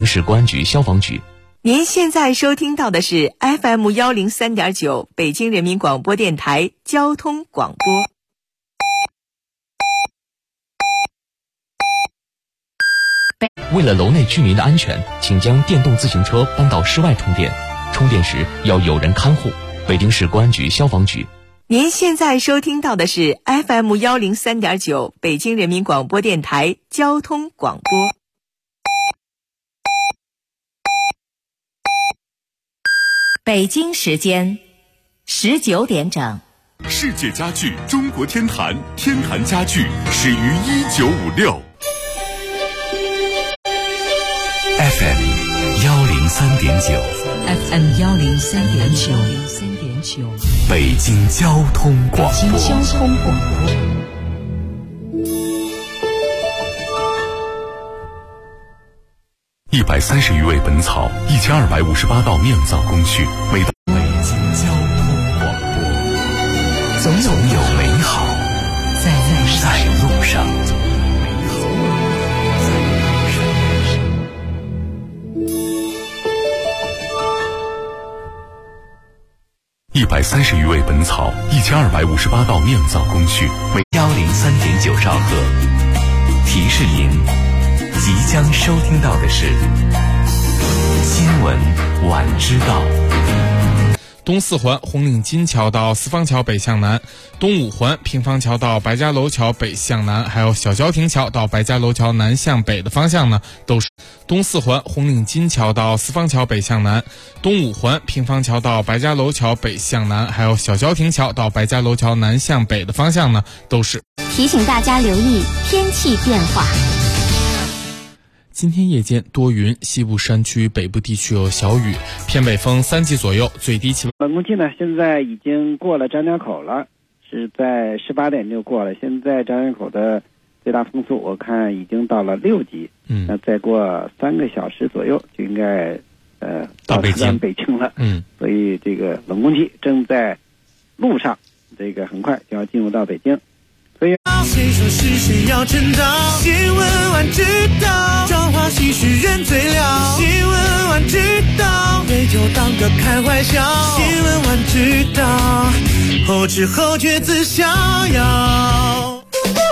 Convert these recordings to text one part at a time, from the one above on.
市公安局消防局。 您现在收听到的是 FM103.9 北京人民广播电台交通广播。 为了楼内居民的安全，请将电动自行车搬到室外充电，充电时要有人看护。北京市公安局消防局。 您现在收听到的是 FM103.9 北京人民广播电台交通广播。北京时间19点整。 世界家具中国天坛，天坛家具始于1956。FM 103.9 FM 103.9 北京交通广播。130余味本草，1258道酿造工序，每道北京交通广播，总有美好在路上。130余味本草，1258道酿造工序，每103.9兆赫。提示您，即将收听到的是新闻晚知道。 东四环红领巾桥到四方桥北向南，东五环平房桥到白家楼桥北向南，还有小郊亭桥到白家楼桥南向北的方向呢，都是东四环红领巾桥到四方桥北向南，东五环平房桥到白家楼桥北向南，还有小郊亭桥到白家楼桥南向北的方向呢，都是。 提醒大家留意天气变化。 今天夜间多云，西部山区、北部地区有小雨，偏北风3级左右，最低气温。 冷空气呢，现在已经过了张家口了，是在18点就过了。现在张家口的最大风速我看已经到了6级，那再过3个小时左右就应该到北京了。所以这个冷空气正在路上，这个很快就要进入到北京。所以谁说是谁要称道？新闻晚知道，朝花夕拾人最了。新闻晚知道，对就当个开怀笑。新闻晚知道，后知后觉自逍遥。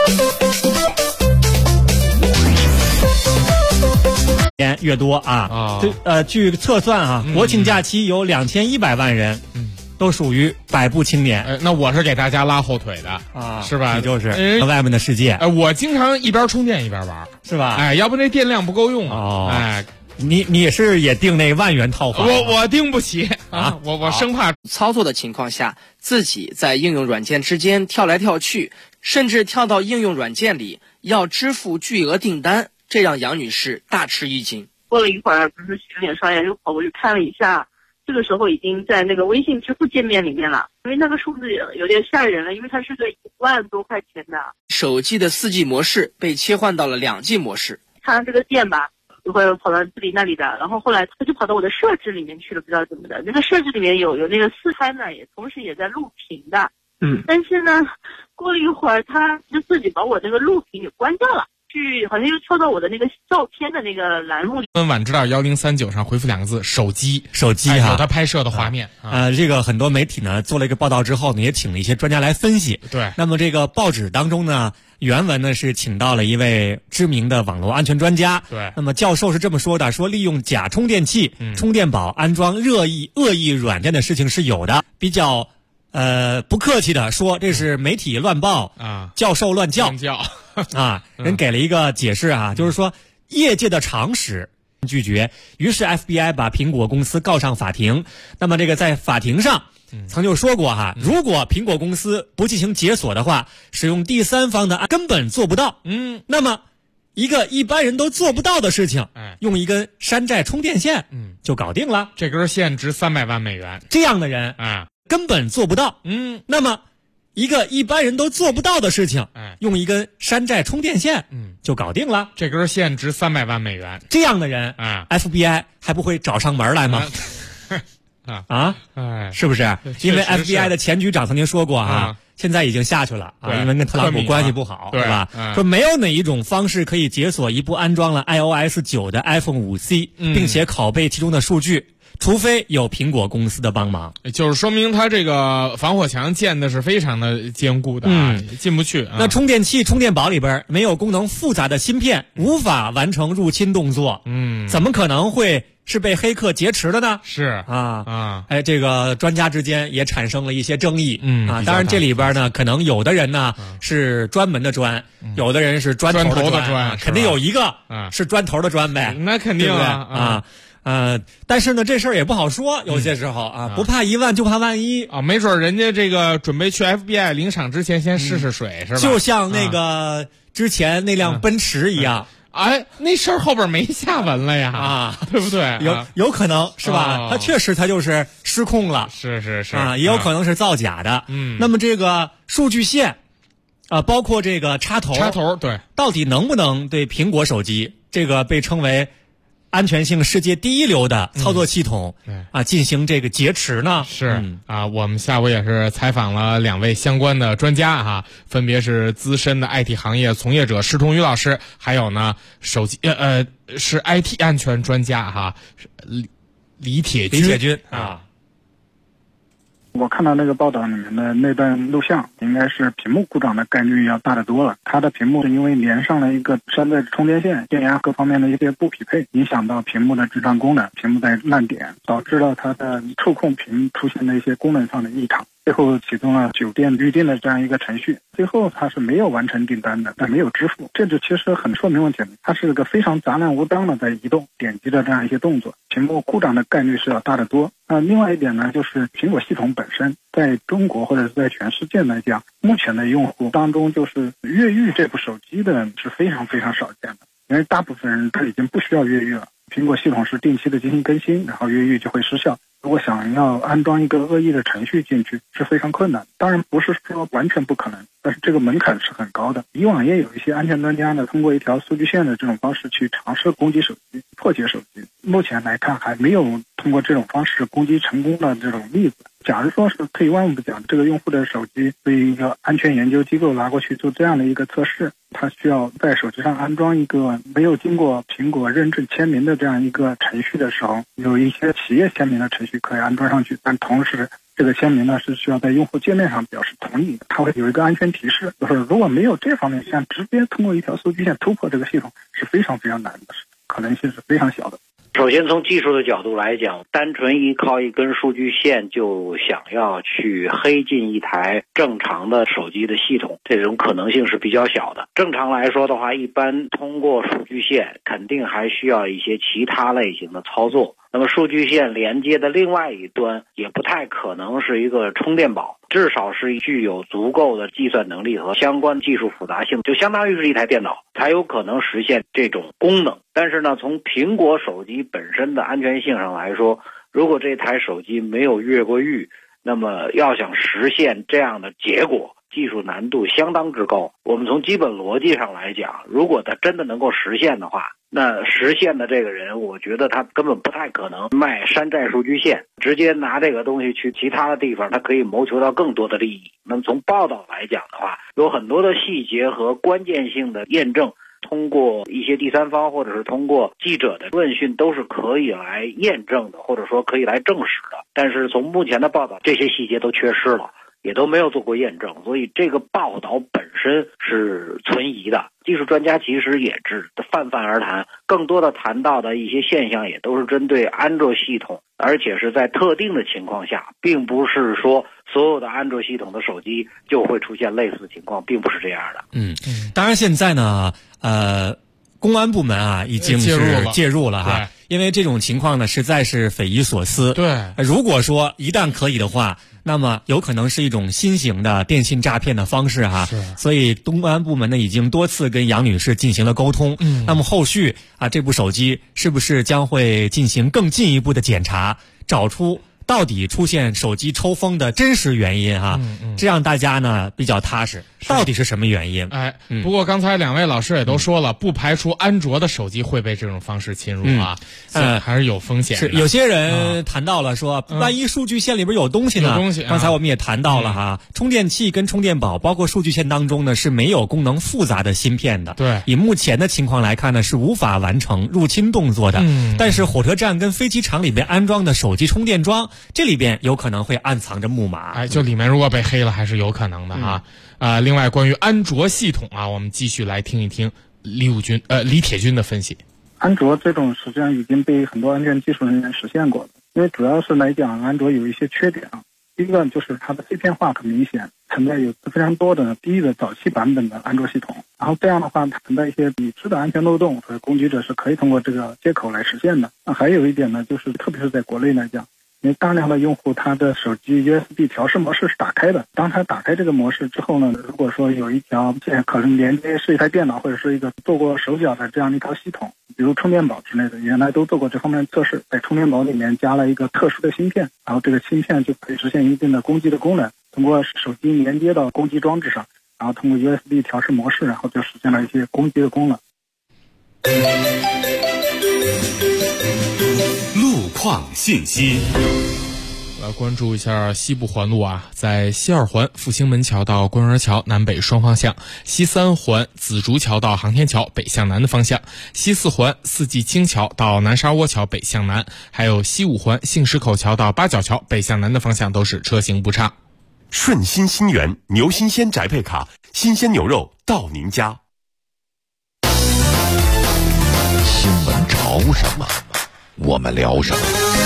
越多啊，据测算啊，国庆假期有2100万人。都属于百步青年。 那我是给大家拉后腿的啊，是吧？ 你就是外面的世界。 我经常一边充电一边玩， 是吧？ 哎，要不那电量不够用啊。哎， 你也订那万元套房？ 我订不起啊，我生怕操作的情况下，自己在应用软件之间跳来跳去，甚至跳到应用软件里要支付巨额订单，这让杨女士大吃一惊。 过了一会儿，不是洗脸刷牙，就跑过去看了一下。这个时候已经在那个微信支付界面里面了，因为那个数字有点吓人了，因为它是个1万多块钱的。 手机的4G 模式被切换到了2G 模式。 它这个店吧，就会跑到这里那里的，然后后来它就跑到我的设置里面去了，不知道怎么的。那个设置里面有那个4拍呢，也同时也在录屏的。但是呢，过了一会儿，它就自己把我那个录屏给关掉了。好像又跳到我的那个照片的那个栏目里。 晚知道1039上回复2个字手机哈， 有他拍摄的画面这个很多媒体呢做了一个报道之后呢，也请了一些专家来分析。 对， 那么这个报纸当中呢，原文呢是请到了一位知名的网络安全专家。 对， 那么教授是这么说的：说利用假充电器、充电宝安装恶意软件的事情是有的，比较不客气的说，这是媒体乱报啊， 教授乱叫啊， 人给了一个解释啊，就是说业界的常识拒绝，于是 FBI 把苹果公司告上法庭。那么这个在法庭上曾就说过哈，如果苹果公司不进行解锁的话，使用第三方的根本做不到。那么一个一般人都做不到的事情，用一根山寨充电线就搞定了。 这根线值300万美元， 这样的人根本做不到。那么一个一般人都做不到的事情，用一根山寨充电线就搞定了。 这根线值300万美元， 这样的人FBI 还不会找上门来吗？是不是？因为 FBI 的前局长曾经说过现在已经下去了啊，因为跟特朗普关系不好，对吧？说没有哪一种方式可以解锁一部安装了 iOS 9的 iPhone 5C，并且拷贝其中的数据。除非有苹果公司的帮忙， 就是说明它这个防火墙建的是非常的坚固的，进不去。 那充电器、充电宝里边没有功能复杂的芯片，无法完成入侵动作。怎么可能会是被黑客劫持的呢？ 是这个专家之间也产生了一些争议。当然这里边呢，可能有的人呢是专门的砖，有的人是砖头的砖，肯定有一个是砖头的砖呗。 那肯定但是呢，这事儿也不好说，有些时候不怕一万就怕万一啊，没准人家这个准备去 FBI 领赏之前先试试水，是吧？ 就像那个之前那辆奔驰一样， 那事儿后边没下文了呀，对不对？ 有可能是吧？它确实它就是失控了， 是也有可能是造假的。那么这个数据线包括这个插头， 对， 到底能不能对苹果手机这个被称为安全性世界第一流的操作系统进行这个劫持呢？ 我们下午也是采访了2位相关的专家分别是资深的 IT 行业从业者施同宇老师，还有呢是 IT 安全专家李铁军我看到那个报道里面的那段录像，应该是屏幕故障的概率要大得多了。它的屏幕是因为连上了一个山寨充电线，电压各方面的一些不匹配，影响到屏幕的智障功能，屏幕在烂点，导致了它的触控屏出现了一些功能上的异常。最后启动了酒店预订的这样一个程序，最后它是没有完成订单的，但没有支付，这其实很说明问题的。它是个非常杂乱无章的在移动点击的这样一些动作，屏幕故障的概率是要大得多。另外一点呢，就是苹果系统本身在中国或者是在全世界来讲，目前的用户当中就是越狱这部手机的是非常非常少见的，因为大部分人他已经不需要越狱了，苹果系统是定期的进行更新，然后越狱就会失效。如果想要安装一个恶意的程序进去是非常困难，当然不是说完全不可能，但是这个门槛是很高的。以往也有一些安全专家呢，通过一条数据线的这种方式去尝试攻击手机、破解手机，目前来看还没有通过这种方式攻击成功的这种例子。假如说是退一万步讲，这个用户的手机被一个安全研究机构拿过去做这样的一个测试，他需要在手机上安装一个没有经过苹果认证签名的这样一个程序的时候，有一些企业签名的程序可以安装上去，但同时这个签名呢是需要在用户界面上表示同意的，它会有一个安全提示，就是如果没有这方面，像直接通过一条数据线突破这个系统是非常非常难的，可能性是非常小的。 首先从技术的角度来讲，单纯依靠一根数据线就想要去黑进一台正常的手机的系统，这种可能性是比较小的。正常来说的话，一般通过数据线肯定还需要一些其他类型的操作。那么数据线连接的另外一端也不太可能是一个充电宝，至少是具有足够的计算能力和相关技术复杂性，就相当于是一台电脑才有可能实现这种功能。但是呢，从苹果手机本身的安全性上来说，如果这台手机没有越过狱，那么要想实现这样的结果，技术难度相当之高。我们从基本逻辑上来讲，如果它真的能够实现的话，那实现的这个人，我觉得他根本不太可能卖山寨数据线，直接拿这个东西去其他的地方，他可以谋求到更多的利益。那么从报道来讲的话，有很多的细节和关键性的验证，通过一些第三方或者是通过记者的问讯都是可以来验证的，或者说可以来证实的。但是从目前的报道，这些细节都缺失了，也都没有做过验证，所以这个报道本身是存疑的。技术专家其实也只泛泛而谈，更多的谈到的一些现象也都是针对安卓系统，而且是在特定的情况下，并不是说所有的安卓系统的手机就会出现类似的情况，并不是这样的。 当然现在呢公安部门已经是介入了因为这种情况呢实在是匪夷所思。 对， 如果说一旦可以的话，那么有可能是一种新型的电信诈骗的方式所以公安部门呢已经多次跟杨女士进行了沟通。那么后续这部手机是不是将会进行更进一步的检查，找出到底出现手机抽风的真实原因这样大家呢比较踏实。 到底是什么原因？ 不过刚才两位老师也都说了，不排除安卓的手机会被这种方式侵入啊，还是有风险的。 是有些人谈到了说，万一数据线里边有东西呢？ 有东西。 刚才我们也谈到了哈，充电器跟充电宝，包括数据线当中呢是没有功能复杂的芯片的。 对， 以目前的情况来看呢，是无法完成入侵动作的。但是火车站跟飞机场里边安装的手机充电桩，这里边有可能会暗藏着木马。 就里面如果被黑了，还是有可能的啊。另外关于安卓系统啊，我们继续来听一听李铁军的分析。 安卓这种实际上已经被很多安全技术人员实现过了，因为主要是来讲，安卓有一些缺点啊。第一个就是它的碎片化很明显，存在有非常多的低的早期版本的安卓系统，然后这样的话它存在一些已知的安全漏洞，所以攻击者是可以通过这个接口来实现的。还有一点呢，就是特别是在国内来讲，因为大量的用户他的手机 USB 调试模式是打开的，当他打开这个模式之后呢，如果说有一条线可能连接是一台电脑或者是一个做过手脚的这样的一套系统，比如充电宝之类的，原来都做过这方面的测试，在充电宝里面加了一个特殊的芯片，然后这个芯片就可以实现一定的攻击的功能，通过手机连接到攻击装置上，然后通过 USB 调试模式，然后就实现了一些攻击的功能。 路况信息。 来关注一下西部环路啊，在西二环复兴门桥到官园桥南北双方向，西三环紫竹桥到航天桥北向南的方向，西四环四季青桥到南沙窝桥北向南，还有西五环杏石口桥到八角桥北向南的方向都是车行不畅。 顺心新源牛新鲜宅配卡，新鲜牛肉到您家。 新闻潮什么，我们聊什么。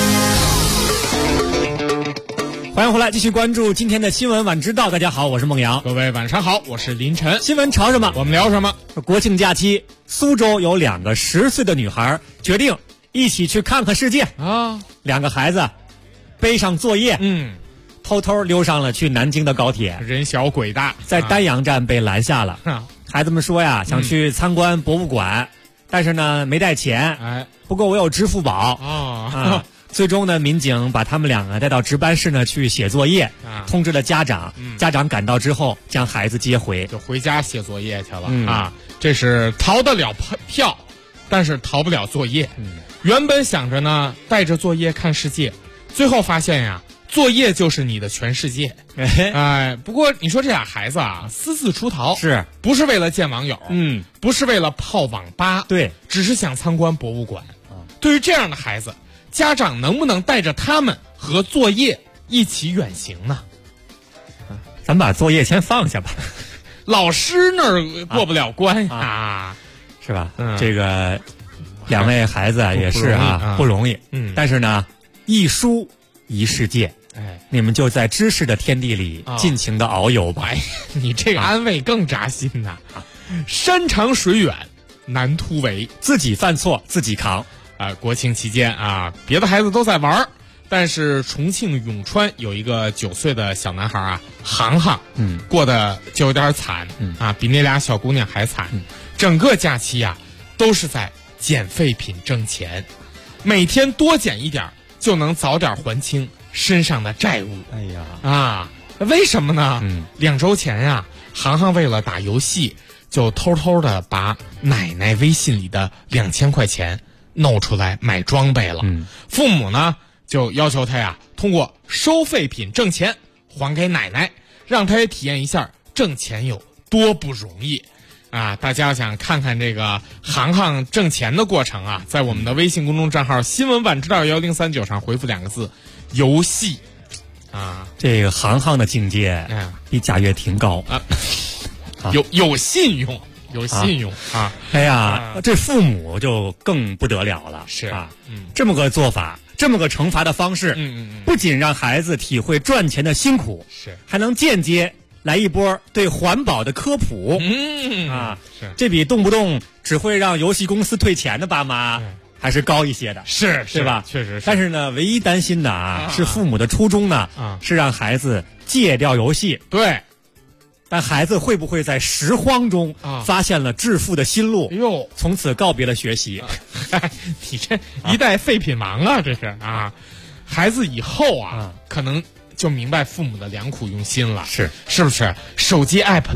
欢迎回来，继续关注今天的新闻晚知道。大家好，我是孟阳。 各位晚上好，我是林晨。 新闻潮什么， 我们聊什么？ 国庆假期，苏州有2个10岁的女孩决定一起去看看世界啊。2个孩子背上作业，偷偷溜上了去南京的高铁。 人小鬼大， 在丹阳站被拦下了。孩子们说呀，想去参观博物馆，但是呢没带钱。不过我有支付宝最终呢，民警把他们2个带到值班室呢去写作业，通知了家长。家长赶到之后，将孩子接回， 就回家写作业去了这是逃得了票，但是逃不了作业。原本想着呢，带着作业看世界，最后发现呀，作业就是你的全世界。不过你说这俩孩子啊，私自出逃， 是不是为了见网友？不是为了泡网吧， 对， 只是想参观博物馆。对于这样的孩子，家长能不能带着他们和作业一起远行呢？ 咱把作业先放下吧， 老师那儿过不了关是吧？这个2位孩子也是不容易。但是呢，一书一世界，你们就在知识的天地里尽情的遨游吧。 你这个安慰更扎心呐！山长水远难突围， 自己犯错自己扛。 国庆期间啊，别的孩子都在玩，但是重庆永川有一个9岁的小男孩航航，过得就有点惨比那俩小姑娘还惨。整个假期都是在捡废品挣钱，每天多捡一点就能早点还清身上的债务。为什么呢？2周前航航为了打游戏，就偷偷的把奶奶微信里的2000块钱弄出来买装备了。父母呢就要求他通过收废品挣钱还给奶奶，让他也体验一下挣钱有多不容易大家想看看这个航航挣钱的过程在我们的微信公众账号新闻晚知道1039上回复2个字游戏这个航航的境界比贾跃亭高有信用，有信用这父母就更不得了了。 是这么个做法，这么个惩罚的方式，不仅让孩子体会赚钱的辛苦， 是还能间接来一波对环保的科普。 是这比动不动只会让游戏公司退钱的爸妈还是高一些的， 是对吧？ 确实是。 但是呢，唯一担心的是父母的初衷呢，是让孩子戒掉游戏。 对。 但孩子会不会在拾荒中发现了致富的新路？从此告别了学习。 你这一代废品王这是孩子以后可能就明白父母的良苦用心了。是不是？手机 app 里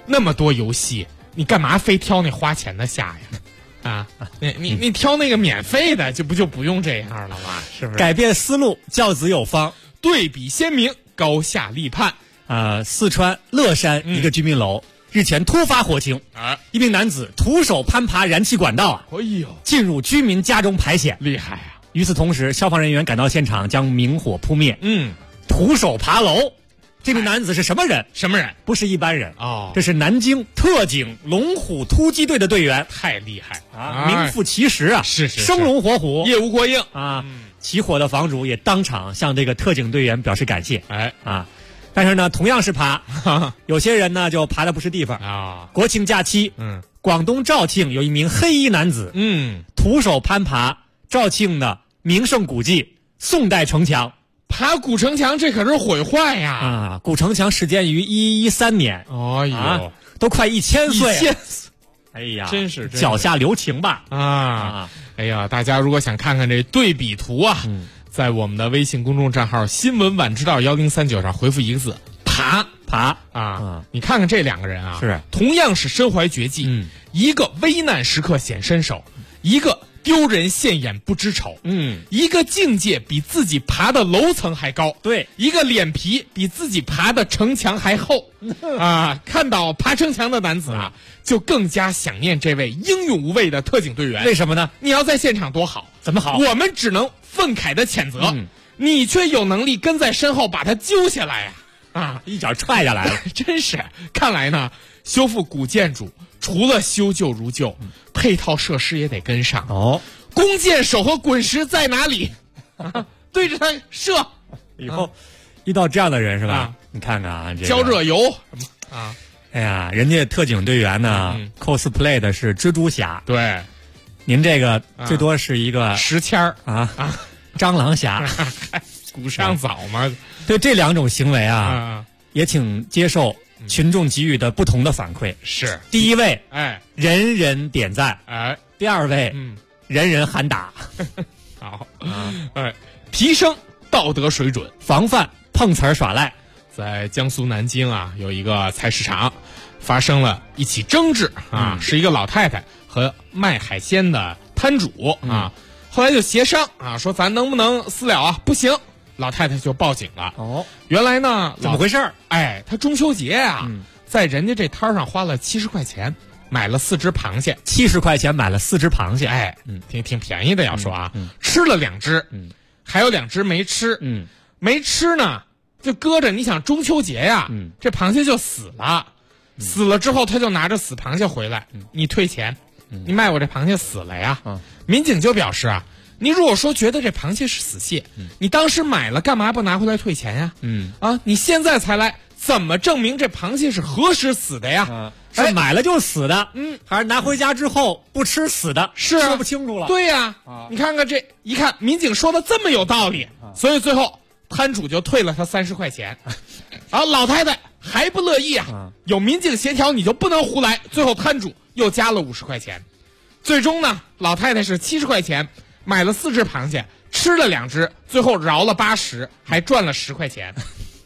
那么多游戏，你干嘛非挑那花钱的下呀？啊，你挑那个免费的，就不用这样了吗？是不是？ 改变思路，教子有方， 对比鲜明，高下立判。 四川乐山一个居民楼日前突发火情，一名男子徒手攀爬燃气管道，进入居民家中排险， 厉害啊！ 与此同时，消防人员赶到现场将明火扑灭。徒手爬楼。这名男子是什么人？不是一般人这是南京特警龙虎突击队的队员， 太厉害名副其实啊！ 是生龙活虎， 业务过硬起火的房主也当场向这个特警队员表示感谢。但是呢，同样是爬，有些人呢就爬的不是地方国庆假期，广东肇庆有一名黑衣男子，徒手攀爬肇庆的名胜古迹宋代城墙。 爬古城墙，这可是毁坏呀！ 古城墙始建于1113年，都快1000岁了。哎呀， 真是脚下留情吧哎呀，大家如果想看看这对比图在我们的微信公众账号新闻晚知道1039上回复一个字爬你看看这两个人是同样是身怀绝技，一个危难时刻显身手，一个丢人现眼不知丑，一个境界比自己爬的楼层还高， 对， 一个脸皮比自己爬的城墙还厚看到爬城墙的男子就更加想念这位英勇无畏的特警队员。 为什么呢？ 你要在现场多好， 怎么好？ 我们只能愤慨的谴责，你却有能力跟在身后把他揪下来一脚踹下来了真是，看来呢，修复古建筑除了修旧如旧，配套设施也得跟上弓箭手和滚石在哪里对着他射。 以后遇到这样的人是吧你看看浇热油什么哎呀，人家特警队员呢cosplay 的是蜘蛛侠， 对， 您这个最多是一个石签蟑螂侠古上早嘛。 对这两种行为也请接受群众给予的不同的反馈。 是第一位人人点赞第二位人人喊打好提升道德水准， 防范碰瓷儿耍赖。 在江苏南京有一个菜市场发生了一起争执是一个老太太和卖海鲜的摊主后来就协商说咱能不能私了不行，老太太就报警了。原来呢怎么回事？ 她中秋节在人家这摊上花了70块钱买了4只螃蟹 ，70块钱买了4只螃蟹， 挺便宜的。要说吃了2只，还有2只没吃，没吃呢就搁着。你想中秋节这螃蟹就死了，死了之后他就拿着死螃蟹回来，你退钱，你卖我这螃蟹死了呀。民警就表示你如果说觉得这螃蟹是死蟹，你当时买了干嘛不拿回来退钱呀？你现在才来，怎么证明这螃蟹是何时死的呀？ 是买了就死的，还是拿回家之后不吃死的？ 是说不清楚了。 对呀，你看看这一看，民警说的这么有道理，所以最后摊主就退了他30块钱。老太太还不乐意有民警协调你就不能胡来，最后摊主又加了50块钱。最终呢，老太太是70块钱买了4只螃蟹，吃了2只，最后饶了80，还赚了10块钱。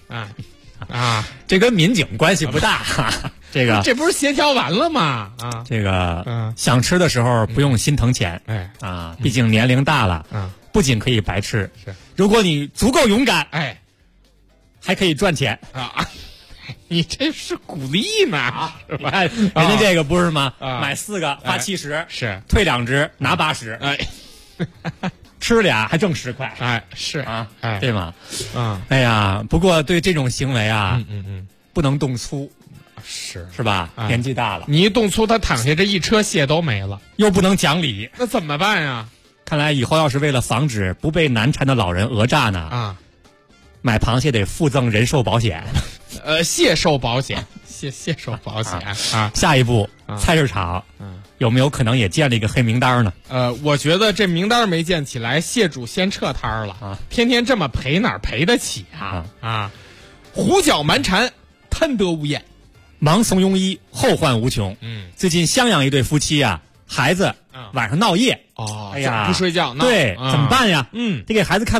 这跟民警关系不大。 这不是协调完了吗？ 这个想吃的时候不用心疼钱，毕竟年龄大了，不仅可以白吃，如果你足够勇敢，还可以赚钱你这是鼓励呢，是吧？ 人家这个不是吗？买4个花70， 是退2只拿80，吃俩还挣10块， 是对吗？哎呀，不过对这种行为不能动粗，是吧？年纪大了， 你一动粗，他躺下这一车蟹都没了， 又不能讲理， 那怎么办呀？ 看来以后要是为了防止不被难缠的老人讹诈呢，买螃蟹得附赠人寿保险， 蟹寿保险，蟹寿保险下一步，菜市场有没有可能也建了一个黑名单呢？ 我觉得这名单没建起来，蟹主先撤摊了天天这么赔哪儿赔得起胡搅蛮缠，贪得无厌， 盲从庸医，后患无穷。最近襄阳一对夫妻孩子晚上闹夜，哎呀不睡觉， 对，怎么办呀？得给孩子看病。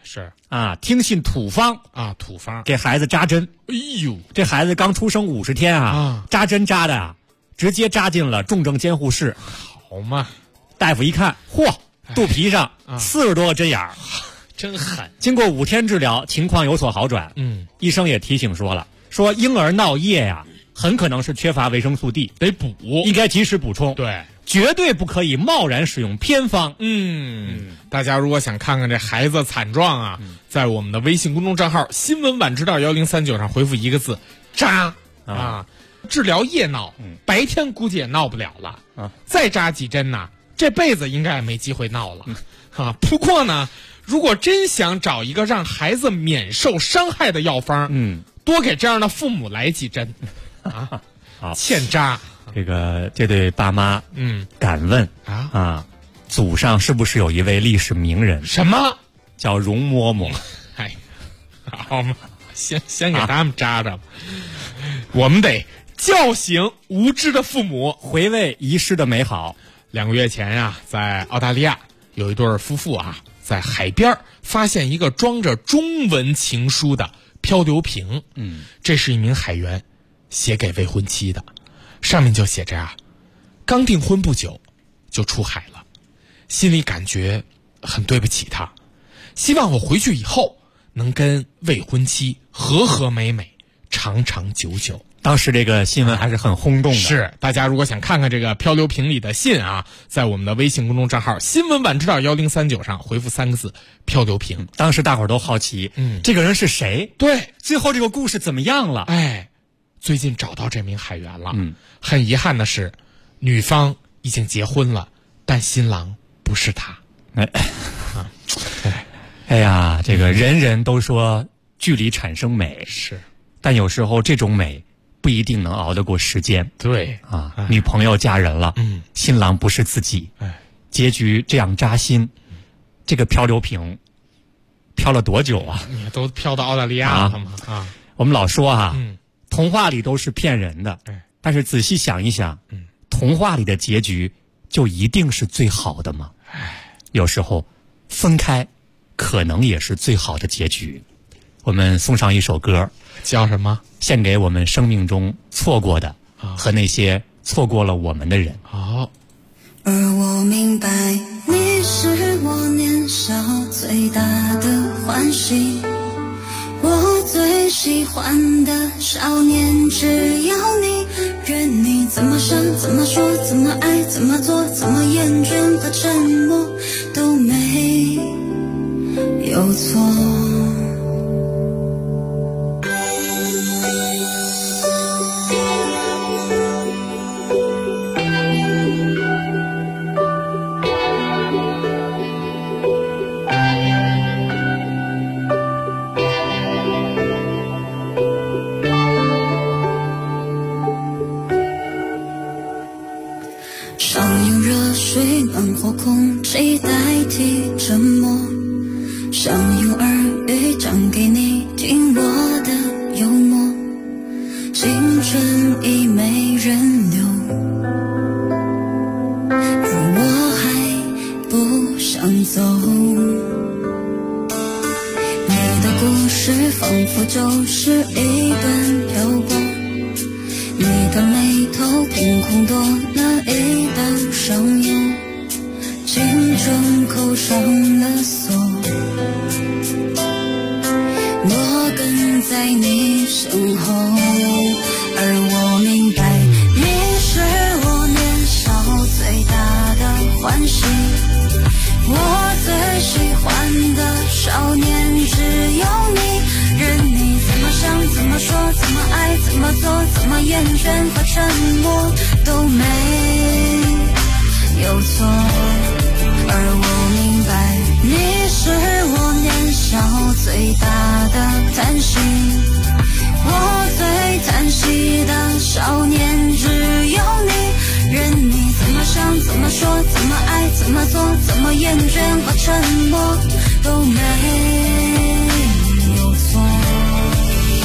是啊，听信土方啊，土方给孩子扎针。 哎呦， 这孩子刚出生50天啊，扎针扎的啊，直接扎进了重症监护室。 好嘛， 大夫一看，嚯，肚皮上40多个针眼儿， 真狠。 经过5天治疗，情况有所好转。医生也提醒说婴儿闹夜呀，很可能是缺乏维生素 D， 得补， 应该及时补充。 对， 绝对不可以贸然使用偏方。 大家如果想看看这孩子惨状啊，在我们的微信公众账号新闻晚知道1039上回复一个字扎啊，治疗夜闹，白天估计也闹不了了啊，再扎几针呢，这辈子应该也没机会闹了啊。不过呢，如果真想找一个让孩子免受伤害的药方，多给这样的父母来几针啊，欠扎。 这对爸妈，敢问祖上是不是有一位历史名人？ 什么叫容嬷嬷？ 哎，好嘛，先给他们扎着吧。我们得叫醒无知的父母， 回味遗失的美好。 2个月前呀，在澳大利亚有一对夫妇啊，在海边发现一个装着中文情书的漂流瓶。这是一名海员写给未婚妻的，上面就写着啊，刚订婚不久就出海了，心里感觉很对不起他，希望我回去以后能跟未婚妻和和美美，长长久久。 当时这个新闻还是很轰动的。 是，大家如果想看看这个漂流瓶里的信啊，在我们的微信公众账号新闻晚知道1039上回复3个字漂流瓶。 当时大伙儿都好奇，这个人是谁？ 对， 最后这个故事怎么样了？ 哎，最近找到这名海员了。很遗憾的是，女方已经结婚了，但新郎不是他。 哎呀，这个人人都说距离产生美， 是， 但有时候这种美不一定能熬得过时间。 对啊，女朋友嫁人了，新郎不是自己，结局这样扎心。这个漂流瓶漂了多久啊？ 你都漂到澳大利亚了吗？ 我们老说童话里都是骗人的，但是仔细想一想，童话里的结局就一定是最好的吗？有时候分开可能也是最好的结局。我们送上一首歌， 叫什么？ 献给我们生命中错过的和那些错过了我们的人。 好。 而我明白，你是我年少最大的欢喜，我最喜欢的少年，只要你，任你怎么想，怎么说，怎么爱，怎么做，怎么厌倦和沉默，都没有错。暖和空气代替沉默，想用耳语讲给你听我的幽默，青春已没人留，而我还不想走。你的故事仿佛就是一段漂泊，你的眉头凭空多了一道伤忧，青春扣上了锁，我跟在你身后，而我明白，你是我年少最大的欢喜，我最喜欢的少年，只有你，任你怎么想，怎么说，怎么爱，怎么做，怎么厌倦和沉默，都没有错。而我明白，你是我年少最大的叹息，我最叹息的少年，只有你，任你怎么想，怎么说，怎么爱，怎么做，怎么厌倦和沉默，都没有错。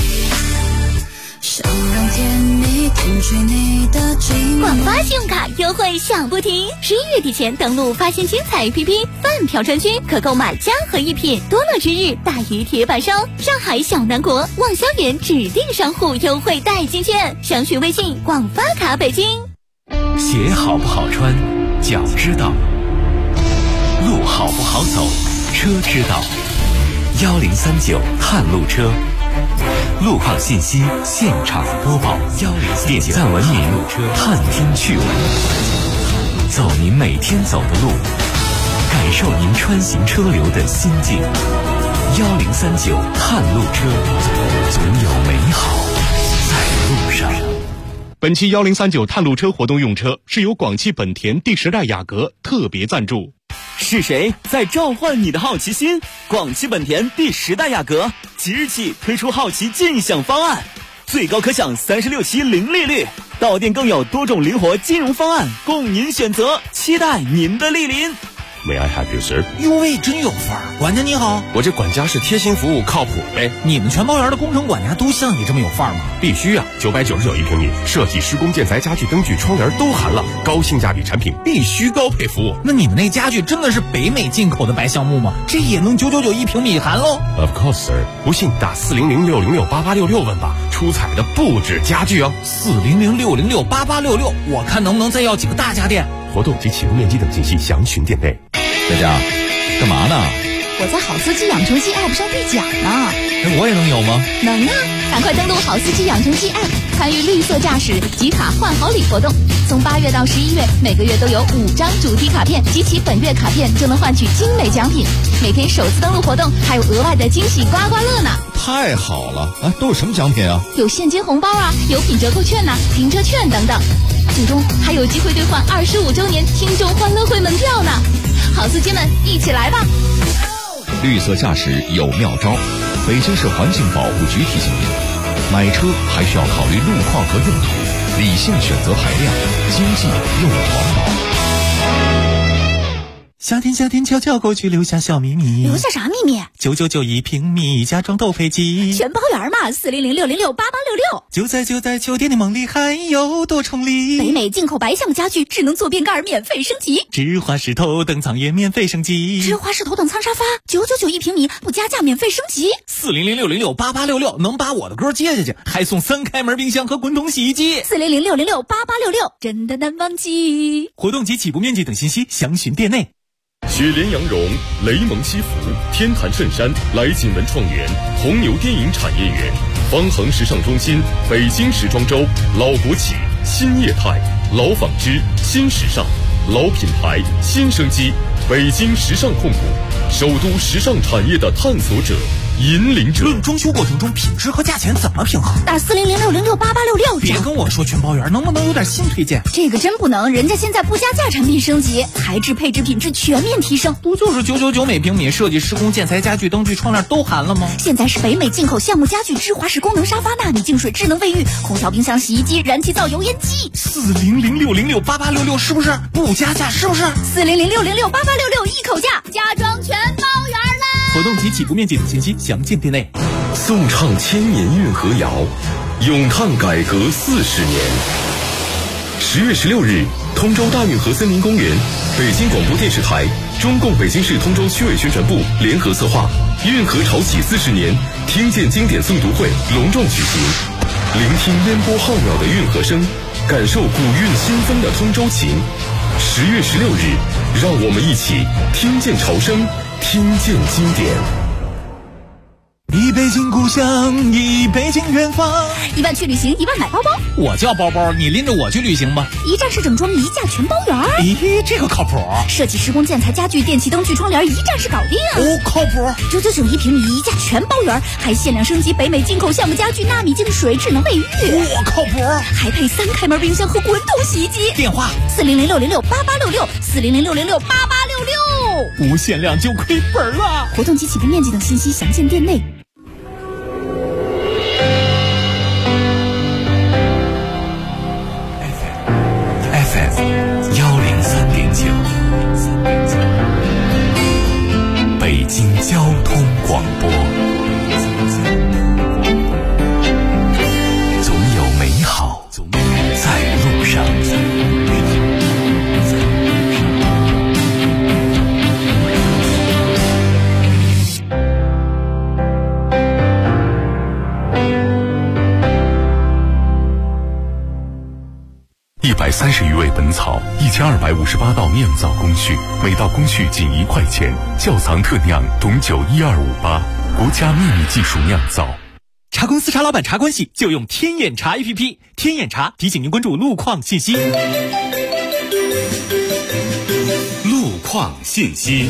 想让甜蜜攻取你的寂寞， 广发信用卡优优惠享不停！11月底前登录发现精彩 APP 饭票专区，可购买嘉禾一品。多乐之日大于铁板烧，上海小南国望萧园指定商户优惠代金券，详询微信广发卡北京。 鞋好不好穿，脚知道；路好不好走，车知道。1039探路车，路况信息现场播报。点赞文明探听趣闻，走您每天走的路，感受您穿行车流的心境。1039探路车，总有美好在路上。 本期1039探路车活动用车是由广汽本田第10代雅阁特别赞助。 是谁在召唤你的好奇心？广汽本田第10代雅阁即日起推出好奇尽享方案，最高可享36期零利率，到店更有多种灵活金融方案供您选择，期待您的莅临。 May I have you, sir？ 哟喂，真有范儿！管家你好， 我这管家是贴心服务，靠谱呗。 你们全包园的工程管家都像你这么有范儿吗？ 必须啊！999一平米，设计、施工、建材、家具、灯具、窗帘都含了，高性价比产品必须高配服务。 那你们那家具真的是北美进口的白橡木吗？这也能999一平米含喽 ？Of course, sir。不信打400-606-8866问吧，出彩的不止家具哦。 400-606-8866，我看能不能再要几个大家电。 活动及启动面积等信息详询店内。 佳佳，干嘛呢？ 我在好司机养成记 App 上兑奖呢。 我也能有吗？ 能啊！赶快登录好司机养成记 App， 参与绿色驾驶集卡换好礼活动。从8月到11月，每个月都有5张主题卡片，集齐本月卡片就能换取精美奖品。每天首次登录活动还有额外的惊喜刮刮乐呢！ 太好了！都有什么奖品啊？ 有现金红包啊，有品折扣券呐、停车券等等。最终还有机会兑换25周年听众欢乐会门票呢！好司机们，一起来吧！ 绿色驾驶有妙招，北京市环境保护局提醒您：买车还需要考虑路况和用途，理性选择排量，经济又环保。 夏天悄悄过去，留下小秘密。 留下啥秘密 ？999一平米，家装都配齐， 全包圆嘛！400-606-8866。 就在酒店的梦里，还有多重礼。 北美进口白橡家具，智能坐便盖免费升级， 芝华士头等舱也免费升级， 芝华士头等舱沙发999一平米，不加价免费升级。 400-606-8866能把我的歌接下去，还送3开门冰箱和滚筒洗衣机。 400-606-8866真的难忘记。 活动及起步面积等信息详询店内。 雪莲羊绒、雷蒙西服、天坛衬衫、来锦文创园、红牛电影产业园、方恒时尚中心、北京时装周、老国企、新业态、老纺织、新时尚、老品牌、新生机，北京时尚控股，首都时尚产业的探索者、引领者。 论装修过程中品质和价钱怎么平衡？ 打400-606-8866。 别跟我说全包圆，能不能有点新推荐？ 这个真不能，人家现在不加价产品升级，材质、配置、品质全面提升。 不就是999每平米，设计、施工、建材、家具、灯具、窗帘都含了吗？ 现在是北美进口橡木家具、芝华士功能沙发、纳米净水、智能卫浴、空调、冰箱、洗衣机、燃气灶、油烟机。 400-606-8866是不是不加价？是不是 400-606-8866一口价，家装全包圆啦！ 活动及起步面积等信息详见店内。 颂唱千年运河谣，咏叹改革40年。10月16日，通州大运河森林公园，北京广播电视台、中共北京市通州区委宣传部联合策划运河潮起40年听见经典诵读会隆重举行，聆听烟波浩渺的运河声，感受古韵新风的通州情。10月16日，让我们一起听见潮声，听见经典。 一北京故乡，一北京远方。 1万去旅行，1万买包包。 我叫包包，你拎着我去旅行吧。 一站式整装，一价全包圆。 咦，这个靠谱。 设计、施工、建材、家具、电器、灯具、窗帘，一站式搞定。 哦，靠谱。 999一平米，一价全包圆，还限量升级北美进口橡木家具、纳米净水、智能卫浴。 我靠谱。 还配3开门冰箱和滚筒洗衣机。 电话 400-606-8866，400-606-8866。 不限量就亏本了。 活动及起步面积等信息详见店内。 FM103.9，北京交通广播，总有美好在路上。 130余味本草，1258道酿造工序，每道工序仅1块钱。窖藏特酿董酒12588，国家秘密技术酿造。 茶公司茶老板茶关系就用天眼查 APP， 天眼查提醒您关注路况信息。 路况信息。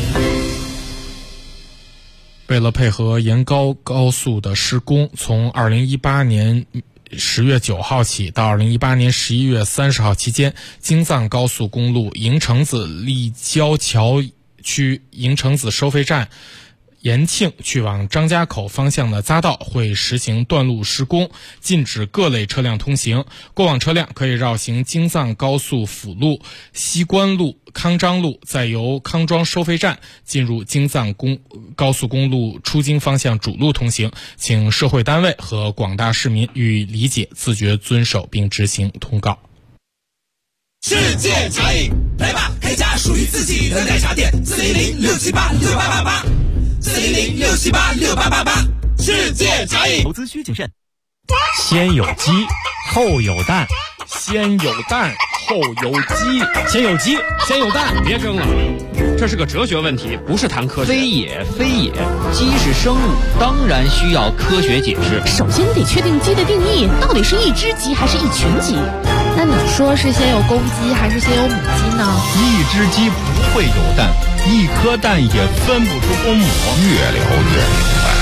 为了配合沿高速的施工，从2018年10月9号起到2018年11月30号期间，京藏高速公路营城子立交桥区营城子收费站延庆去往张家口方向的匝道会实行断路施工，禁止各类车辆通行。过往车辆可以绕行京藏高速辅路、西关路、康庄路，再由康庄收费站进入京藏高速公路出京方向主路通行。请社会单位和广大市民予以理解，自觉遵守并执行通告。 世界茶饮，来吧，开家属于自己的奶茶店，400-678-6888，400-678-6888，世界茶饮。 投资需谨慎。 先有鸡，后有蛋， 先有蛋，后有鸡， 先有鸡，先有蛋。 别争了，这是个哲学问题，不是谈科学。 非也，非也，鸡是生物，当然需要科学解释。 首先得确定鸡的定义，到底是一只鸡还是一群鸡？ 那你说是先有公鸡还是先有母鸡呢？ 一只鸡不会有蛋，一颗蛋也分不出公母。 越聊越明白。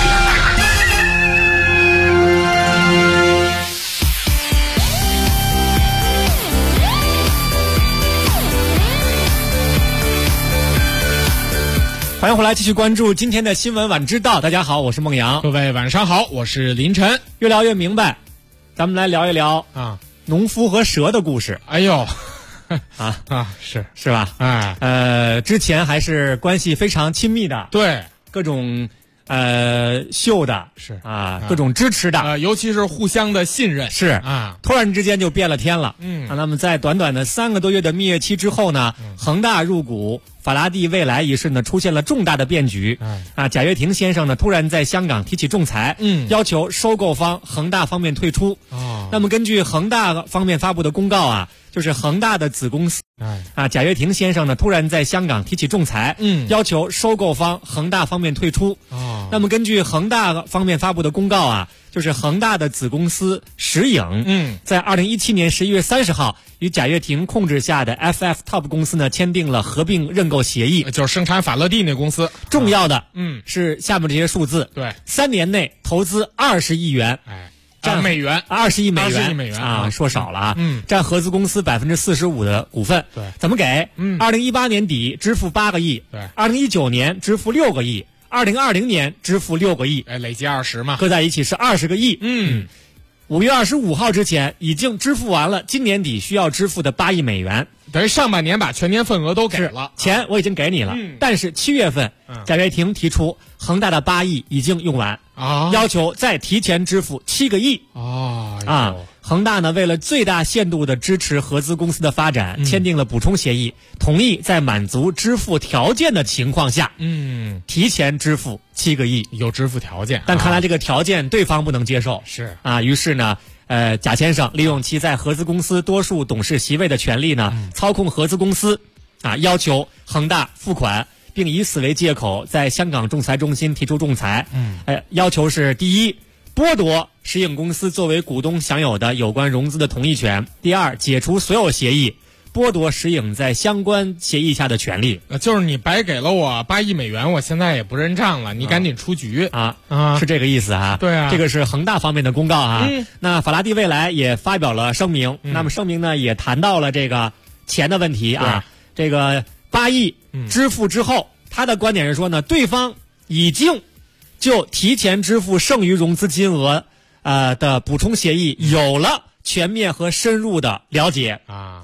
欢迎回来，继续关注今天的新闻晚知道。大家好，我是孟阳。 各位晚上好，我是林晨。 越聊越明白，咱们来聊一聊农夫和蛇的故事。 哎呦，是吧？之前还是关系非常亲密的， 对， 各种秀的， 是各种支持的， 尤其是互相的信任， 是突然之间就变了天了。那么在短短的3个多月的蜜月期之后呢，恒大入股法拉第未来一事呢，出现了重大的变局。贾跃亭先生呢，突然在香港提起仲裁，要求收购方恒大方面退出。那么根据恒大方面发布的公告就是恒大的子公司贾跃亭先生呢，突然在香港提起仲裁，要求收购方恒大方面退出。那么根据恒大方面发布的公告就是恒大的子公司石影，在2017年11月30号与贾跃亭控制下的 FF Top 公司呢签订了合并认购协议， 就是生产法拉第那公司。 重要的是下面这些数字， 对 ，3年内投资20亿元， 占美元 ，20亿美元说少了占合资公司45%的股份。 对， 怎么给？2018年底支付8个亿， 对 ，2019年支付6个亿，2020年支付6个亿， 累计20嘛， 合在一起是20个亿。5月25号之前已经支付完了今年底需要支付的8亿美元， 等于上半年把全年份额都给了， 钱我已经给你了。但是7月份，贾跃亭提出恒大的8亿已经用完，要求再提前支付7个亿。恒大呢，为了最大限度的支持合资公司的发展，签订了补充协议，同意在满足支付条件的情况下，提前支付7个亿， 有支付条件。 但看来这个条件对方不能接受， 是于是呢，贾先生利用其在合资公司多数董事席位的权利呢，操控合资公司，要求恒大付款，并以此为借口在香港仲裁中心提出仲裁。要求是：第一，剥夺石影公司作为股东享有的有关融资的同意权；第二，解除所有协议，剥夺石影在相关协议下的权利。 就是你白给了我8亿美元，我现在也不认账了，你赶紧出局是这个意思对这个是恒大方面的公告那法拉第未来也发表了声明，那么声明呢也谈到了这个钱的问题这个8亿支付之后，他的观点是说呢，对方已经就提前支付剩余融资金额的补充协议有了全面和深入的了解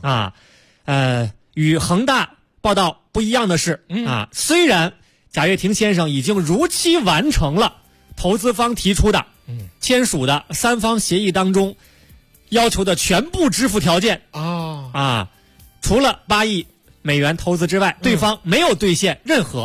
与恒大报道不一样的是虽然贾跃亭先生已经如期完成了投资方提出的签署的3方协议当中要求的全部支付条件除了8亿美元投资之外，对方没有兑现任何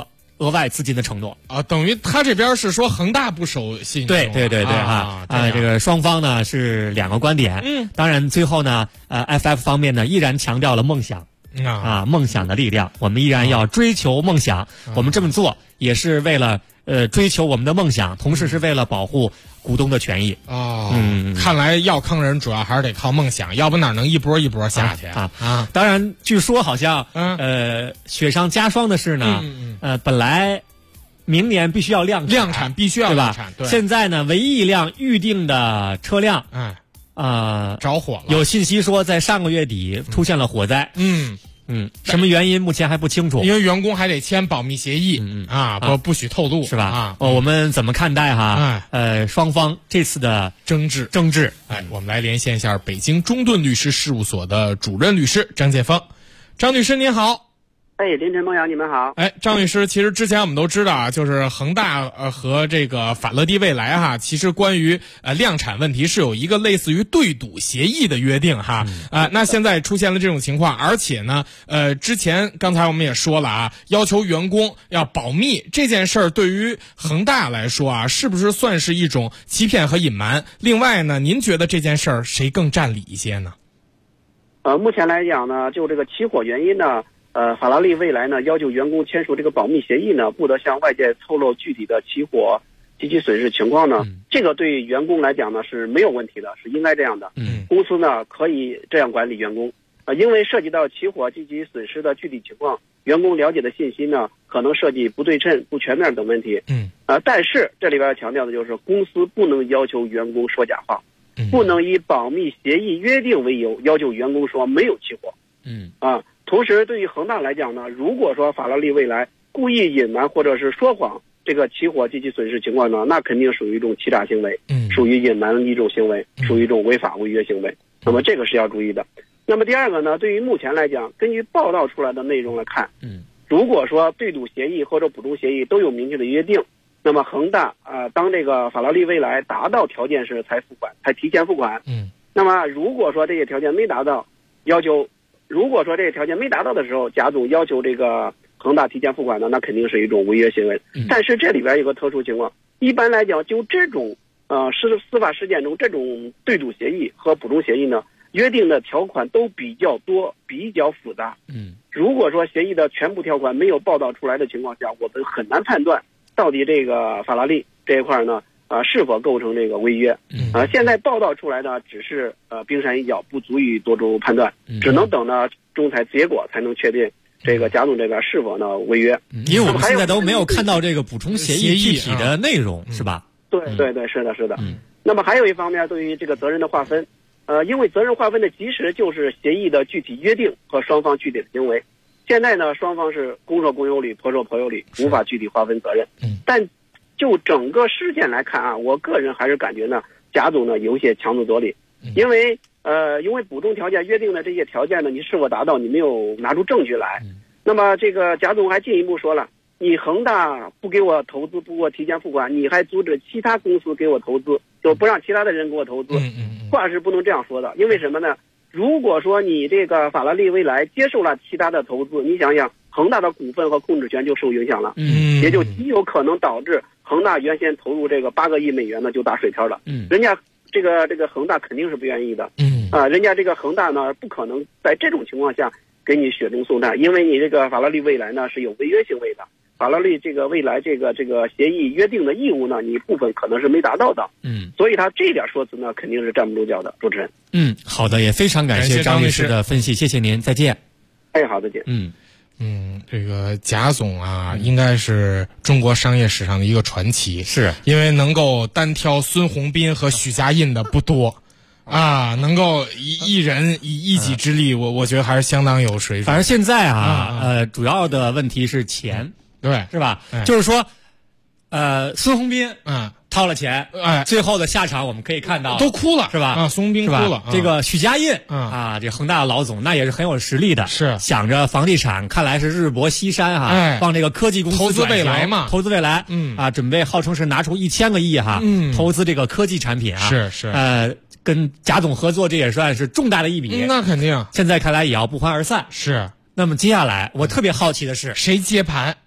额外资金的承诺啊，等于他这边是说恒大不守信用， 对这个双方呢是两个观点。当然最后呢FF 方面呢依然强调了梦想梦想的力量，我们依然要追求梦想，我们这么做也是为了追求我们的梦想，同时是为了保护股东的权益。 看来要坑人主要还是得靠梦想，要不哪能一波一波下去啊？当然据说好像雪上加霜的是呢本来明年必须要量产必须要量产， 对吧？现在呢唯一一辆预定的车辆着火了， 有信息说在上个月底出现了火灾。什么原因目前还不清楚， 因为员工还得签保密协议不许透露， 是吧？我们怎么看待双方这次的争执？ 我们来连线一下北京中盾律师事务所的主任律师张建峰。张律师您好。 凌晨梦阳，你们好。 张律师，其实之前我们都知道就是恒大和这个法乐地未来其实关于量产问题是有一个类似于对赌协议的约定那现在出现了这种情况，而且呢之前刚才我们也说了要求员工要保密这件事儿，对于恒大来说是不是算是一种欺骗和隐瞒？另外呢，您觉得这件事儿谁更占理一些呢？ 目前来讲呢，就这个起火原因呢，法拉利未来呢要求员工签署这个保密协议呢，不得向外界透露具体的起火及其损失情况呢。这个对员工来讲呢是没有问题的，是应该这样的。公司呢可以这样管理员工，因为涉及到起火及其损失的具体情况，员工了解的信息呢可能涉及不对称、不全面等问题。但是这里边强调的就是公司不能要求员工说假话，不能以保密协议约定为由要求员工说没有起火。同时对于恒大来讲呢，如果说法拉利未来故意隐瞒或者是说谎这个起火及其损失情况呢，那肯定属于一种欺诈行为，属于隐瞒一种行为，属于一种违法违约行为。那么这个是要注意的。那么第二个呢，对于目前来讲，根据报道出来的内容来看，如果说对赌协议或者补充协议都有明确的约定，那么恒大当这个法拉利未来达到条件时才付款，才提前付款。那么如果说这些条件没达到，如果说这个条件没达到的时候，贾总要求这个恒大提前付款呢，那肯定是一种违约行为。但是这里边有个特殊情况，一般来讲，就这种司法事件中这种对赌协议和补充协议呢，约定的条款都比较多，比较复杂。如果说协议的全部条款没有报道出来的情况下，我们很难判断到底这个法拉利这一块呢是否构成这个违约。现在报道出来呢只是冰山一角，不足以多做判断，只能等到仲裁结果才能确定这个贾总这边是否呢违约。 因为我们现在都没有看到这个补充协议具体的内容，是吧？ 对，是的。那么还有一方面，对于这个责任的划分，因为责任划分的基石就是协议的具体约定和双方具体的行为。现在呢，双方是公说公有理，婆说婆有理，无法具体划分责任。但就整个事件来看我个人还是感觉呢，贾总呢有些强词夺理，因为补充条件约定的这些条件呢，你是否达到，你没有拿出证据来。那么这个贾总还进一步说了，你恒大不给我投资，不给我提前付款，你还阻止其他公司给我投资，就不让其他的人给我投资。话是不能这样说的，因为什么呢？如果说你这个法拉利未来接受了其他的投资，你想想恒大的股份和控制权就受影响了，也就极有可能导致恒大原先投入这个8个亿美元呢就打水漂了。人家这个恒大肯定是不愿意的。人家这个恒大呢不可能在这种情况下给你雪中送炭，因为你这个法拉利未来呢是有违约行为的。法拉利这个未来这个协议约定的义务呢，你部分可能是没达到的。所以他这一点说辞呢肯定是站不住脚的。主持人。 好的，也非常感谢张律师的分析，谢谢您，再见。 好，再见。 这个贾总应该是中国商业史上的一个传奇，是因为能够单挑孙宏斌和许家印的不多能够一人以一己之力，我觉得还是相当有水准。 反正现在主要的问题是钱， 对， 是吧？就是说孙宏斌掏了钱，最后的下场我们可以看到都哭了， 是吧？ 孙宏斌哭了。 这个许家印这恒大的老总那也是很有实力的，是想着房地产，看来是日薄西山往这个科技公司投资未来嘛， 投资未来，准备号称是拿出1000个亿投资这个科技产品是跟贾总合作，这也算是重大的一笔。 那肯定， 现在看来也要不欢而散。 是。 那么接下来我特别好奇的是， 谁接盘？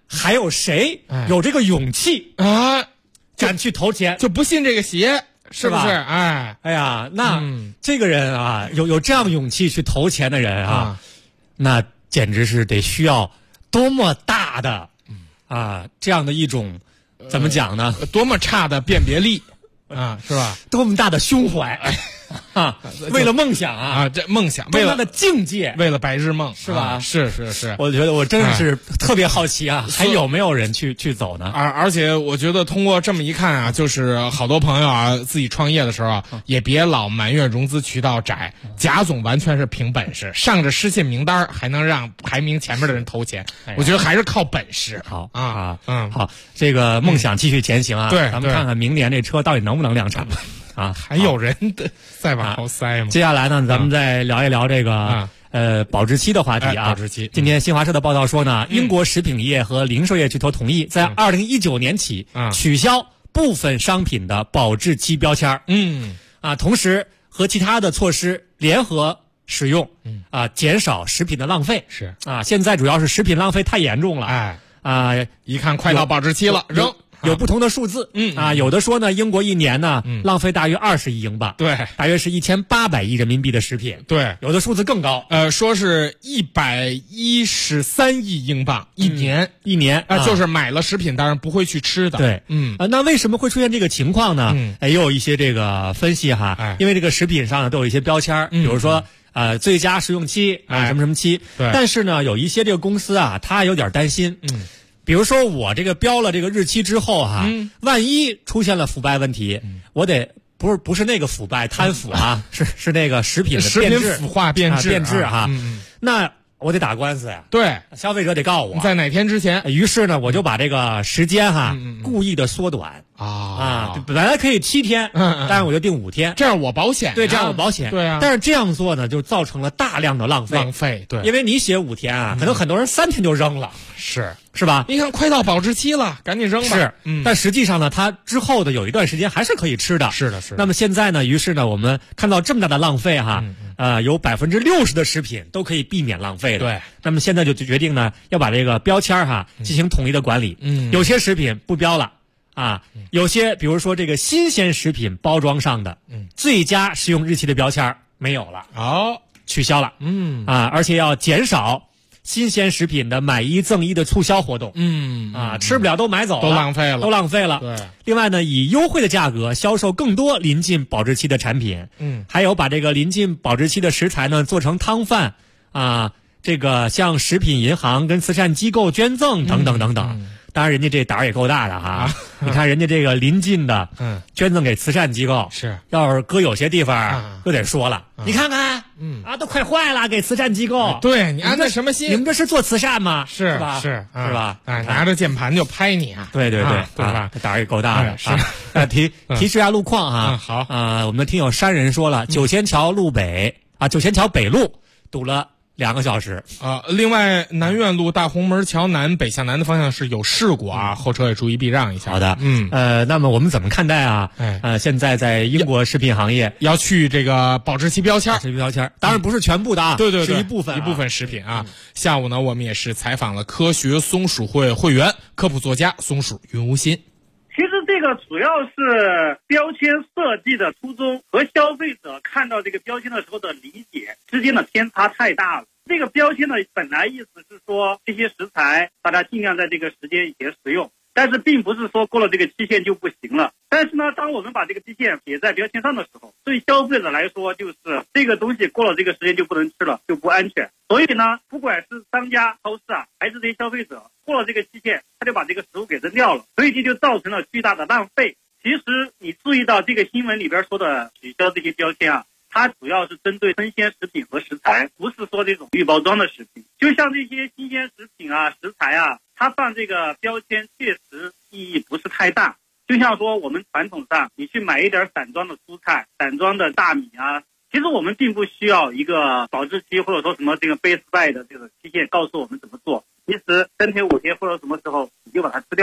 还有谁有这个勇气啊， 敢去投钱？ 就不信这个邪，是不是？哎呀，那这个人啊，有这样勇气去投钱的人啊，那简直是得需要多么大的这样的一种怎么讲呢？ 多么差的辨别力啊，是吧？ 多么大的胸怀为了梦想这梦想， 为了的境界， 为了白日梦， 是吧？ 是。 我觉得我真是特别好奇还有没有人去走呢？ 而且我觉得通过这么一看就是好多朋友自己创业的时候也别老埋怨融资渠道窄，贾总完全是凭本事，上着失信名单还能让排名前面的人投钱，我觉得还是靠本事。 好好，这个梦想继续前行对， 咱们看看明年这车到底能不能量产还有人再往后塞吗？ 接下来呢，咱们再聊一聊这个保质期的话题保质期。 今天新华社的报道说呢，英国食品业和零售业巨头同意在2019年起取消部分商品的保质期标签。同时和其他的措施联合使用，减少食品的浪费。 是现在主要是食品浪费太严重了。 一看快到保质期了，扔。 有不同的数字，有的说呢，英国一年呢浪费大约20亿英镑， 对， 大约是1800亿人民币的食品， 对， 有的数字更高， 说是113亿英镑一年，就是买了食品，当然不会去吃的， 对，那为什么会出现这个情况呢？也有一些这个分析因为这个食品上呢都有一些标签，比如说最佳食用期什么什么期，但是呢有一些这个公司他有点担心，比如说我这个标了这个日期之后万一出现了腐败问题，我得不是那个腐败贪腐是那个食品的变质， 腐化变质那我得打官司呀， 对， 消费者得告我， 在哪天之前。 于是呢，我就把这个时间故意的缩短本来可以7天，但是我就定5天， 这样我保险， 对，这样我保险， 对啊。 但是这样做呢，就造成了大量的浪费， 对， 因为你写5天可能很多人3天就扔了，是吧？ 你看快到保质期了，赶紧扔吧。 是，但实际上呢，它之后的有一段时间还是可以吃的。 是的。 那么现在呢，于是呢，我们看到这么大的浪费有60%的食品都可以避免浪费的。 对。 那么现在就决定呢，要把这个标签进行统一的管理。有些食品不标了有些比如说这个新鲜食品包装上的最佳食用日期的标签没有了，取消了。而且要减少新鲜食品的买1赠1的促销活动，吃不了都买走了， 都浪费了。 对。另外呢，以优惠的价格销售更多临近保质期的产品，还有把这个临近保质期的食材呢做成汤饭这个向食品银行跟慈善机构捐赠等等等等。当然，人家这胆儿也够大的你看人家这个临近的，捐赠给慈善机构， 是， 要是搁有些地方就得说了，你看看，都快坏了，给慈善机构， 对你安的什么心？ 你们这是做慈善吗？ 是吧？ 是吧？ 拿着键盘就拍你对吧？胆儿也够大的。提示一下路况好我们的听友山人说了，九仙桥路北九仙桥北路堵了2个小时另外南苑路大红门桥南北向南的方向是有事故后车也注意避让一下。 好的，那么我们怎么看待现在在英国食品行业要去这个保质期标签， 当然不是全部的对， 是一部分食品下午呢，我们也是采访了科学松鼠会会员、科普作家松鼠云无心。 其实这个主要是标签设计的初衷和消费者看到这个标签的时候的理解之间的偏差太大了。这个标签的本来意思是说，这些食材大家尽量在这个时间以前食用，但是并不是说过了这个期限就不行了。但是呢，当我们把这个期限写在标签上的时候，对消费者来说就是这个东西过了这个时间就不能吃了，就不安全。所以呢，不管是商家、超市还是这些消费者，过了这个期限，他就把这个食物给扔掉了，所以这就造成了巨大的浪费。其实你注意到这个新闻里边说的取消这些标签它主要是针对生鲜食品和食材，不是说这种预包装的食品。就像这些新鲜食品食材它放这个标签确实意义不是太大。就像说我们传统上你去买一点散装的蔬菜、散装的大米其实我们并不需要一个保质期或者说什么这个 base by 的这个期限告诉我们怎么做。其实3天5天或者什么时候你就把它吃掉了。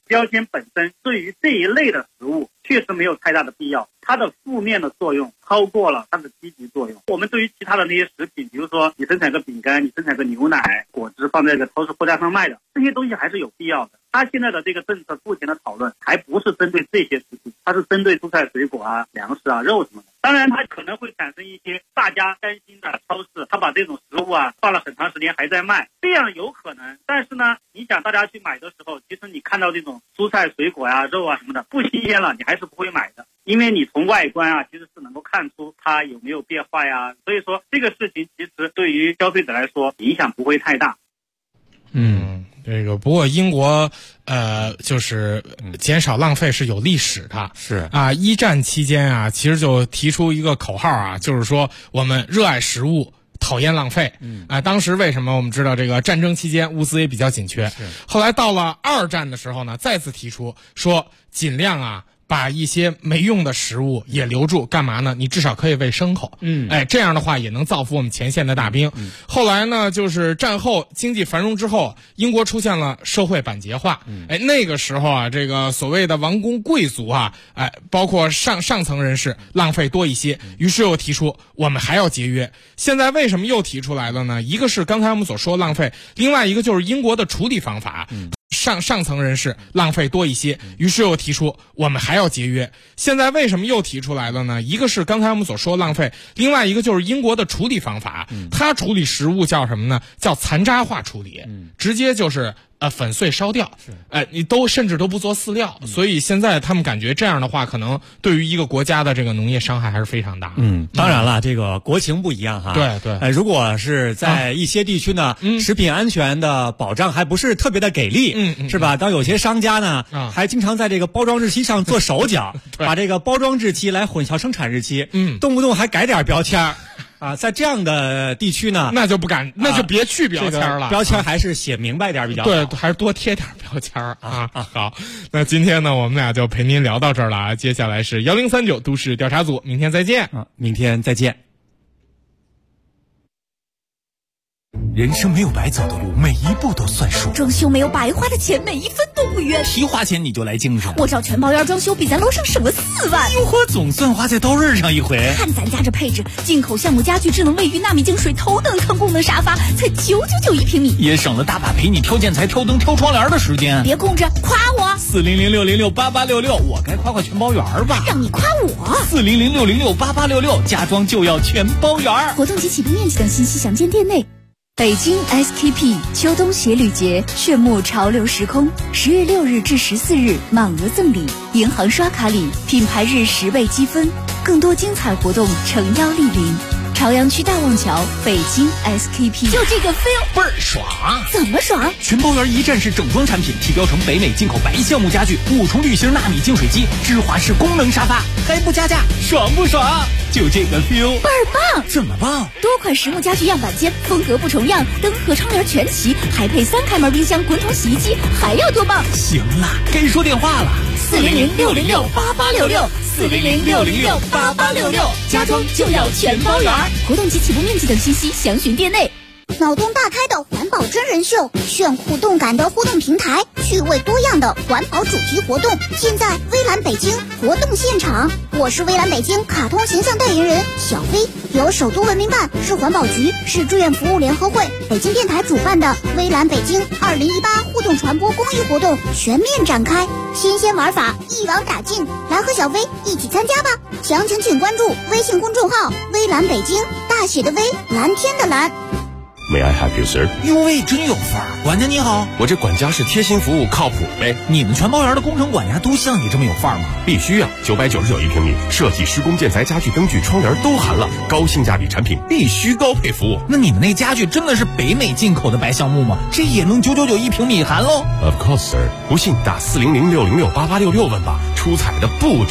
标签本身对于这一类的食物确实没有太大的必要，它的负面的作用超过了它的积极作用。我们对于其他的那些食品，比如说你生产个饼干，你生产个牛奶、果汁放在这个超市货架上卖的，这些东西还是有必要的。它现在的这个政策目前的讨论还不是针对这些食品，它是针对蔬菜水果啊、粮食啊、肉什么的。当然它可能会产生一些大家担心的超市它把这种食物啊放了很长时间还在卖，这样有可能。但是呢，你想大家去买的时候，其实你看到这种蔬菜水果啊、肉啊什么的不新鲜了，你还是不会买的，因为你从外观啊其实是能够看出它有没有变坏呀。所以说这个事情其实对于消费者来说影响不会太大。 这个不过英国就是减少浪费是有历史的， 是啊，一战期间啊，其实就提出一个口号啊，就是说我们热爱食物，讨厌浪费。当时为什么我们知道这个战争期间物资也比较紧缺，后来到了二战的时候呢，再次提出说尽量啊把一些没用的食物也留住，干嘛呢？你至少可以喂牲口。这样的话也能造福我们前线的大兵。后来呢，就是战后经济繁荣之后，英国出现了社会板结化。那个时候啊，这个所谓的王公贵族啊，包括上层人士浪费多一些，于是又提出我们还要节约。现在为什么又提出来了呢？一个是刚才我们所说浪费，另外一个就是英国的处理方法。上层人士浪费多一些，于是又提出我们还要节约。现在为什么又提出来了呢？一个是刚才我们所说浪费，另外一个就是英国的处理方法。它处理食物叫什么呢？叫残渣化处理，直接就是粉碎烧掉，你甚至都不做饲料。所以现在他们感觉这样的话，可能对于一个国家的这个农业伤害还是非常大。 当然了，这个国情不一样哈。 对， 如果是在一些地区呢，食品安全的保障还不是特别的给力，是吧？当有些商家呢，还经常在这个包装日期上做手脚，把这个包装日期来混淆生产日期，动不动还改点标签。在这样的地区呢， 那就不敢，那就别去标签了。 标签还是写明白点比较好。 对，还是多贴点标签啊。好，那今天呢，我们俩就陪您聊到这儿了啊。接下来是1039都市调查组，明天再见。 明天再见。 人生没有白走的路，每一步都算数。 装修没有白花的钱，每一分都不冤。 提花钱你就来精神， 我找全包院装修比在楼上省了4万。 哟呵，总算花在刀刃上一回。 看咱家这配置，进口橡木家具、智能卫浴、纳米净水、头等舱功能沙发，才999一平米， 也省了大把陪你挑建材、挑灯、挑窗帘的时间。 别空着，夸我 ！40060688866，我该夸全包园吧？ 让你夸我 ！40060688866，家装就要全包园。 活动及起步面积等信息详见店内。北京 SKP 秋冬鞋履节炫目潮流时空，10月6日至14日满额赠礼，银行刷卡礼，品牌日10倍积分，更多精彩活动诚邀莅临。朝阳区大望桥，北京 SKP， 就这个 feel 倍儿爽！ 怎么爽？ 全包园一站式整装产品，提标成北美进口白橡木家具，5重铝芯纳米净水机，芝华士功能沙发，还不加价，爽不爽？就这个 feel 倍儿棒！ 怎么棒？ 多款实木家具样板间，风格不重样，灯和窗帘全齐，还配3开门冰箱、滚筒洗衣机，还要多棒？ 行了，该说电话了 ，40060688866，40060688866，家装就要全包园。活动及起步面积等信息详询店内。 脑洞大开的环保真人秀，炫酷动感的互动平台，趣味多样的环保主题活动，尽在微蓝北京活动现场。我是微蓝北京卡通形象代言人小飞，由首都文明办、市环保局、市志愿服务联合会、北京电台主办的微蓝北京2018互动传播公益活动全面展开，新鲜玩法一网打尽，来和小飞一起参加吧！详情请关注微信公众号微蓝北京，大写的微，蓝天的蓝。 May I help you, sir？ 哟喂，真有范儿！管家你好， 我这管家是贴心服务，靠谱呗。 你们全包园的工程管家都像你这么有范儿吗？ 必须啊！999一平米，设计、施工、建材、家具、灯具、窗帘都含了，高性价比产品，必须高配服务。 那你们那家具真的是北美进口的白橡木吗？这也能999一平米含喽 ？Of course, sir。不信打40060688866问吧，出彩的不止。